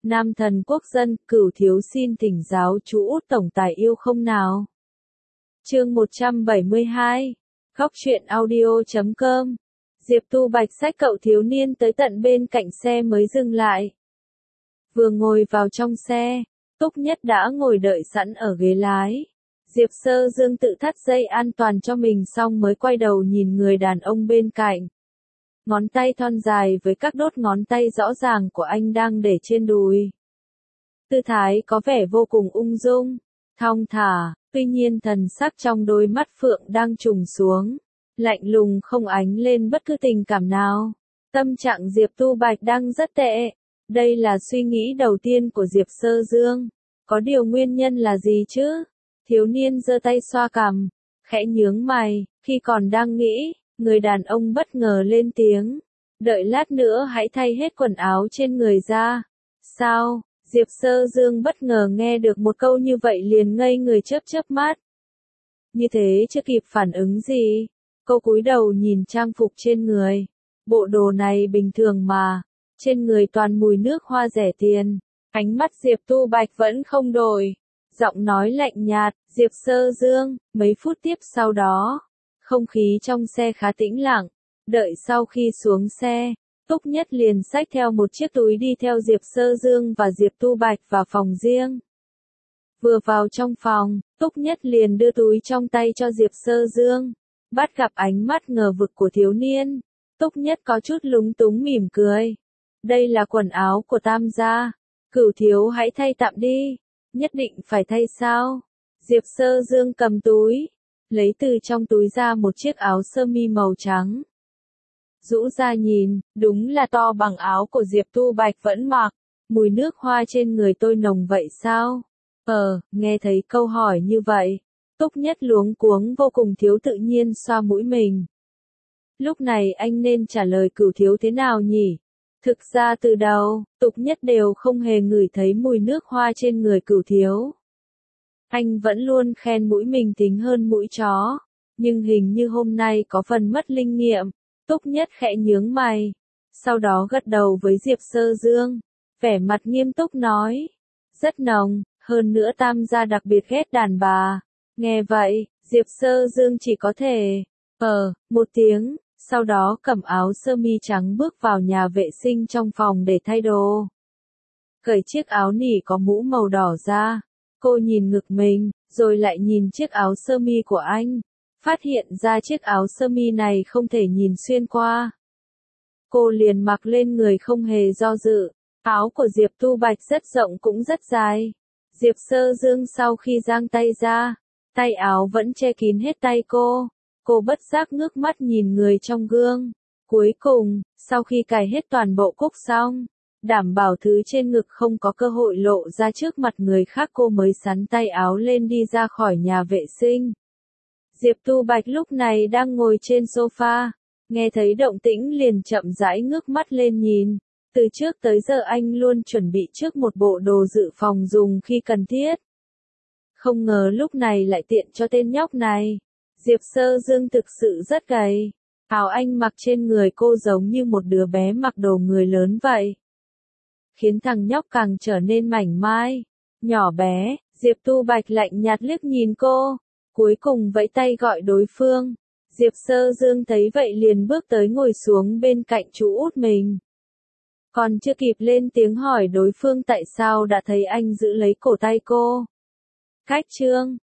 Nam thần quốc dân, Cửu thiếu xin thỉnh giáo chú Út tổng tài yêu không nào. Chương 172. Góc truyện audio.com. Diệp Tu Bạch xách cậu thiếu niên tới tận bên cạnh xe mới dừng lại. Vừa ngồi vào trong xe, Túc Nhất đã ngồi đợi sẵn ở ghế lái. Diệp Sơ Dương tự thắt dây an toàn cho mình xong mới quay đầu nhìn người đàn ông bên cạnh. Ngón tay thon dài với các đốt ngón tay rõ ràng của anh đang để trên đùi. Tư thái có vẻ vô cùng ung dung, thong thả, tuy nhiên thần sắc trong đôi mắt phượng đang trùng xuống, lạnh lùng không ánh lên bất cứ tình cảm nào. Tâm trạng Diệp Tu Bạch đang rất tệ. Đây là suy nghĩ đầu tiên của Diệp Sơ Dương. Có điều nguyên nhân là gì chứ? Thiếu niên giơ tay xoa cằm, khẽ nhướng mày, khi còn đang nghĩ, người đàn ông bất ngờ lên tiếng. Đợi lát nữa hãy thay hết quần áo trên người ra. Sao? Diệp Sơ Dương bất ngờ nghe được một câu như vậy liền ngây người chớp chớp mắt. Như thế chưa kịp phản ứng gì. Cô cúi đầu nhìn trang phục trên người. Bộ đồ này bình thường mà. Trên người toàn mùi nước hoa rẻ tiền. Ánh mắt Diệp Tu Bạch vẫn không đổi. Giọng nói lạnh nhạt, Diệp Sơ Dương. Mấy phút tiếp sau đó, không khí trong xe khá tĩnh lặng. Đợi sau khi xuống xe, Túc Nhất liền xách theo một chiếc túi đi theo Diệp Sơ Dương và Diệp Tu Bạch vào phòng riêng. Vừa vào trong phòng, Túc Nhất liền đưa túi trong tay cho Diệp Sơ Dương. Bắt gặp ánh mắt ngờ vực của thiếu niên, Túc Nhất có chút lúng túng mỉm cười. Đây là quần áo của Tam gia, Cửu thiếu hãy thay tạm đi. Nhất định phải thay sao? Diệp Sơ Dương cầm túi, lấy từ trong túi ra một chiếc áo sơ mi màu trắng. Rũ ra nhìn, đúng là to bằng áo của Diệp Tu Bạch vẫn mặc. Mùi nước hoa trên người tôi nồng vậy sao? Nghe thấy câu hỏi như vậy, Túc Nhất luống cuống vô cùng thiếu tự nhiên xoa mũi mình. Lúc này anh nên trả lời Cửu thiếu thế nào nhỉ? Thực ra từ đầu, Túc Nhất đều không hề ngửi thấy mùi nước hoa trên người Cửu thiếu. Anh vẫn luôn khen mũi mình tính hơn mũi chó, nhưng hình như hôm nay có phần mất linh nghiệm. Túc Nhất khẽ nhướng mày, sau đó gật đầu với Diệp Sơ Dương, vẻ mặt nghiêm túc nói, rất nồng, hơn nữa Tam gia đặc biệt ghét đàn bà. Nghe vậy, Diệp Sơ Dương chỉ có thể, một tiếng, sau đó cầm áo sơ mi trắng bước vào nhà vệ sinh trong phòng để thay đồ. Cởi chiếc áo nỉ có mũ màu đỏ ra, cô nhìn ngực mình, rồi lại nhìn chiếc áo sơ mi của anh. Phát hiện ra chiếc áo sơ mi này không thể nhìn xuyên qua. Cô liền mặc lên người không hề do dự. Áo của Diệp Tu Bạch rất rộng cũng rất dài. Diệp Sơ Dương sau khi giang tay ra, tay áo vẫn che kín hết tay cô. Cô bất giác ngước mắt nhìn người trong gương. Cuối cùng, sau khi cài hết toàn bộ cúc xong, đảm bảo thứ trên ngực không có cơ hội lộ ra trước mặt người khác, cô mới xắn tay áo lên đi ra khỏi nhà vệ sinh. Diệp Tu Bạch lúc này đang ngồi trên sofa, nghe thấy động tĩnh liền chậm rãi ngước mắt lên nhìn. Từ trước tới giờ anh luôn chuẩn bị trước một bộ đồ dự phòng dùng khi cần thiết. Không ngờ lúc này lại tiện cho tên nhóc này. Diệp Sơ Dương thực sự rất gầy. Áo anh mặc trên người cô giống như một đứa bé mặc đồ người lớn vậy. Khiến thằng nhóc càng trở nên mảnh mai, nhỏ bé. Diệp Tu Bạch lạnh nhạt liếc nhìn cô. Cuối cùng vẫy tay gọi đối phương. Diệp Sơ Dương thấy vậy liền bước tới ngồi xuống bên cạnh chú út mình. Còn chưa kịp lên tiếng hỏi đối phương tại sao đã thấy anh giữ lấy cổ tay cô. Cách chương